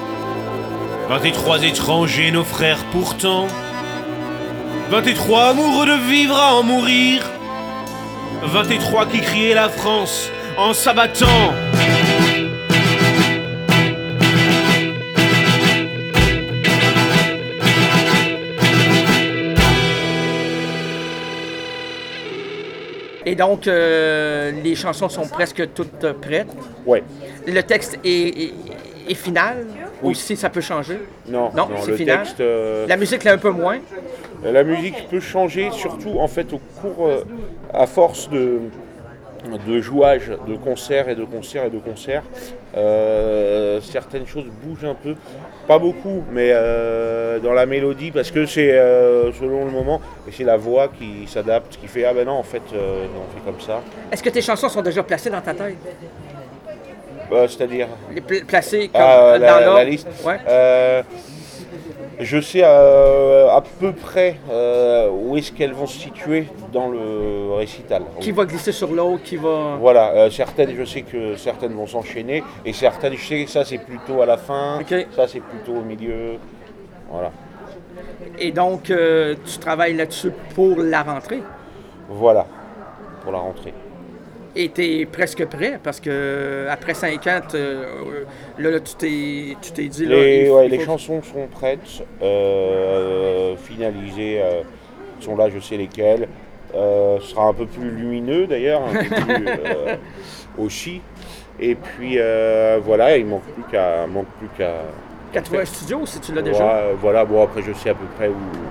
23 étrangers, nos frères pourtant, 23 amoureux de vivre à en mourir, 23 qui criaient la France en s'abattant. Et donc, les chansons sont presque toutes prêtes. Oui. Le texte est final. aussi, ça peut changer? Non, c'est le final. texte... La musique, là, un peu moins? La musique peut changer, surtout, en fait, au cours, à force de jouage, de concerts et de concerts et de concerts. Certaines choses bougent un peu, pas beaucoup, mais dans la mélodie, parce que c'est selon le moment, et c'est la voix qui s'adapte, qui fait « Ah ben non, en fait, on fait comme ça ». Est-ce que tes chansons sont déjà placées dans ta tête? C'est-à-dire placées comme dans la liste. Ouais. Je sais à peu près où est-ce qu'elles vont se situer dans le récital. Qui va glisser sur l'autre, qui va... Voilà, certaines, je sais que certaines vont s'enchaîner, et certaines, je sais que ça c'est plutôt à la fin, ça c'est plutôt au milieu, voilà. Et donc, tu travailles là-dessus pour la rentrée? Voilà, pour la rentrée. Et tu es presque prêt, parce que après 5 ans, là, tu t'es dit... Les chansons sont prêtes, finalisées, sont là, je sais lesquelles. Ce sera un peu plus lumineux d'ailleurs, un peu plus aussi. Et puis voilà, il manque plus qu'à trouver un studio, si tu l'as déjà. Voilà, bon après je sais à peu près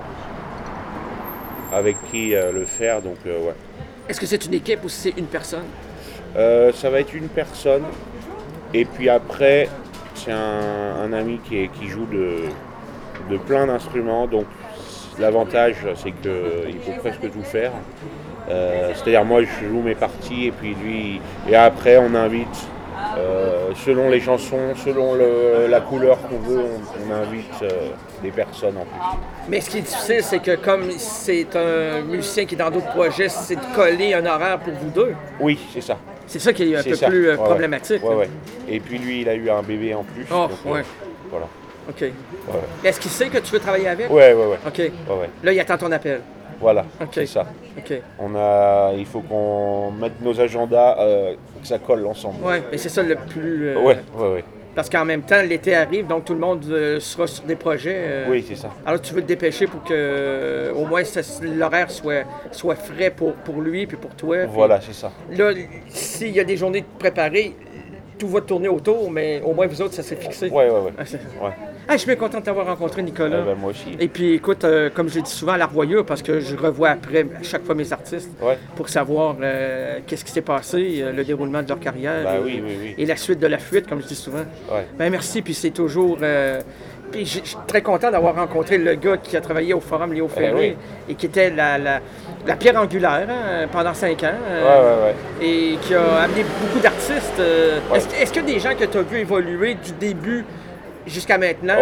avec qui le faire, donc ouais. Est-ce que c'est une équipe ou c'est une personne? Ça va être une personne, et puis après c'est un ami qui joue de plein d'instruments, donc l'avantage c'est qu'il faut presque tout faire. C'est-à-dire moi je joue mes parties et puis lui, et après on invite selon les chansons, selon la couleur qu'on veut, on invite des personnes en plus. Mais ce qui est difficile, c'est que comme c'est un musicien qui est dans d'autres projets, c'est de coller un horaire pour vous deux. Oui, c'est ça. C'est ça qui est un peu plus problématique. Ouais. Et puis lui, il a eu un bébé en plus. Oh, donc, ouais. Voilà. OK. Ouais. Est-ce qu'il sait que tu veux travailler avec? Ouais. OK. Ouais. Là, il attend ton appel. Voilà, c'est ça. OK. Il faut qu'on mette nos agendas, que ça colle ensemble. Oui, mais c'est ça le plus... Ouais. Parce qu'en même temps, l'été arrive, donc tout le monde sera sur des projets. Oui, c'est ça. Alors tu veux te dépêcher pour que au moins l'horaire soit frais pour lui puis pour toi. Voilà, c'est ça. Là, s'il y a des journées préparées, tout va tourner autour, mais au moins vous autres, ça s'est fixé. Ouais. Je suis bien content de t'avoir rencontré, Nicolas. Moi aussi. Et puis écoute, comme je dis souvent à la Royaume, parce que je revois après à chaque fois mes artistes pour savoir qu'est-ce qui s'est passé, le déroulement de leur carrière et la suite de la fuite, comme je dis souvent. Ouais. Merci, puis c'est toujours... Puis je suis très content d'avoir rencontré le gars qui a travaillé au Forum Léo Ferré et qui était la pierre angulaire pendant 5 ans et qui a amené beaucoup d'artistes. Est-ce qu'il y a des gens que tu as vu évoluer du début jusqu'à maintenant?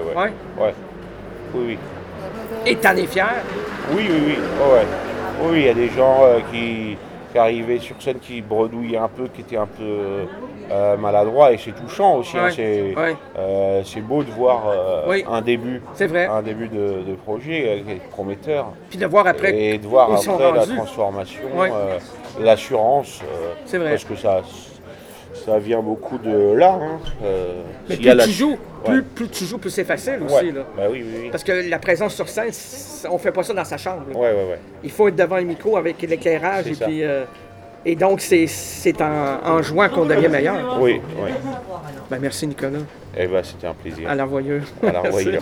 Oui. Et t'en es fier? Oui. Oui, il y a des gens qui arrivaient sur scène, qui bredouillaient un peu, qui étaient un peu maladroits, et c'est touchant aussi. C'est beau de voir un début. C'est vrai. Un début de projet prometteur. Puis de voir après. Et de voir après la transformation, l'assurance. C'est vrai. Parce que ça vient beaucoup de là. Mais plus tu joues, plus tu joues, plus c'est facile aussi. Là. Oui. Parce que la présence sur scène, on fait pas ça dans sa chambre. Ouais. Il faut être devant le micro avec l'éclairage. Et donc, c'est en jouant qu'on devient meilleur. Oui. Merci, Nicolas. C'était un plaisir. À la Royaume. À la Royaume.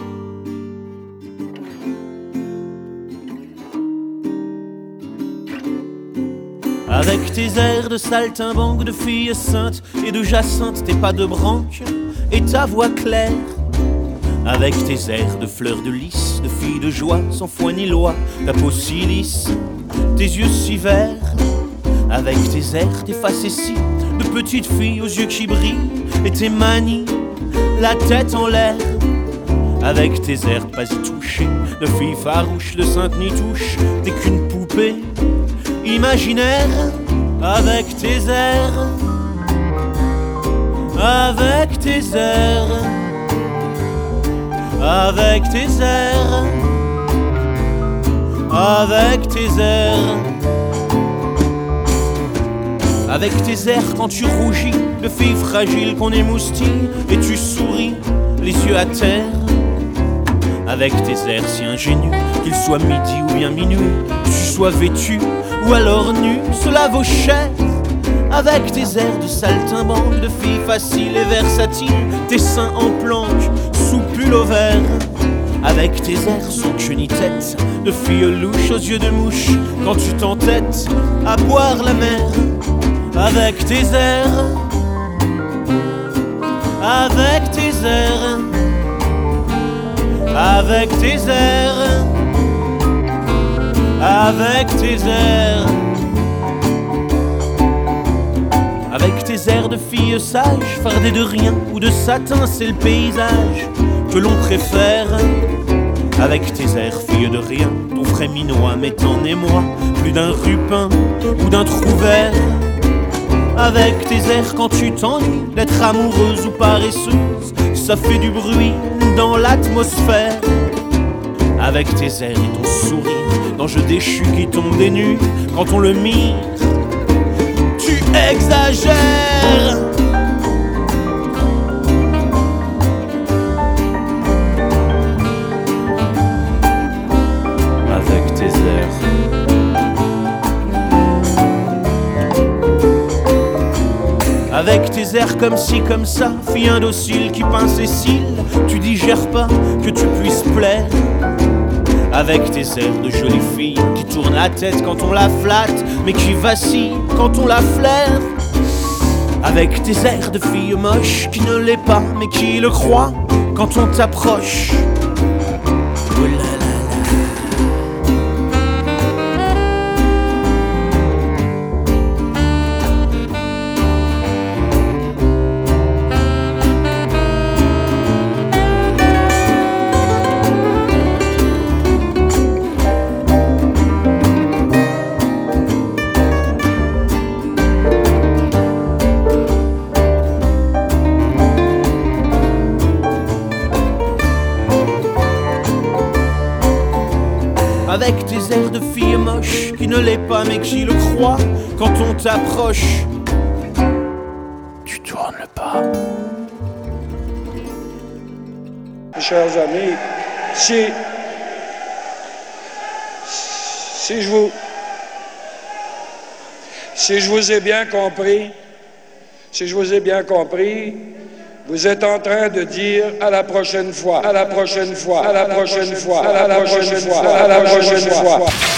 Avec tes airs de saltimbanque, de fille sainte et de jacinthe, tes pas de branque et ta voix claire. Avec tes airs de fleurs de lys, de fille de joie, sans foi ni loi, ta peau si lisse, tes yeux si verts. Avec tes airs, tes facéties, de petite fille aux yeux qui brillent, et tes manies, la tête en l'air. Avec tes airs pas y toucher, de fille farouche, de sainte ni touche, t'es qu'une poupée imaginaire. Avec tes airs, avec tes airs, avec tes airs, avec tes airs. Avec tes airs quand tu rougis, de fille fragile qu'on émoustille, et tu souris, les yeux à terre. Avec tes airs si ingénus, qu'il soit midi ou bien minuit, tu sois vêtu ou alors nu, cela vaut cher. Avec tes airs de saltimbanque, de fille facile et versatile, tes seins en planque, sous pull au vert. Avec tes airs sans queue ni tête, de fille louche aux yeux de mouche, quand tu t'entêtes à boire la mer. Avec tes airs, avec tes airs, avec tes airs, avec tes airs. Avec tes airs de fille sage, fardée de rien ou de satin, c'est le paysage que l'on préfère. Avec tes airs fille de rien, ton frais minois met en émoi plus d'un rupin ou d'un trouvert. Avec tes airs quand tu t'ennuies d'être amoureuse ou paresseuse, ça fait du bruit dans l'atmosphère. Avec tes airs et ton sourire d'ange déchu qui tombe des nues quand on le mire, tu exagères. Avec tes airs, avec tes airs comme ci comme ça, fille indocile qui pince ses cils, tu digères pas que tu puisses plaire. Avec tes airs de jolie fille qui tourne la tête quand on la flatte, mais qui vacille quand on la flaire. Avec tes airs de fille moche qui ne l'est pas, mais qui le croit quand on t'approche. Oh là là. Avec tes airs de fille moche qui ne l'est pas mais qui le croit quand on t'approche, tu tournes le pas. Chers amis, si je vous ai bien compris, vous êtes en train de dire à la prochaine fois, à la prochaine fois, à la prochaine fois, à la prochaine fois, à la prochaine fois.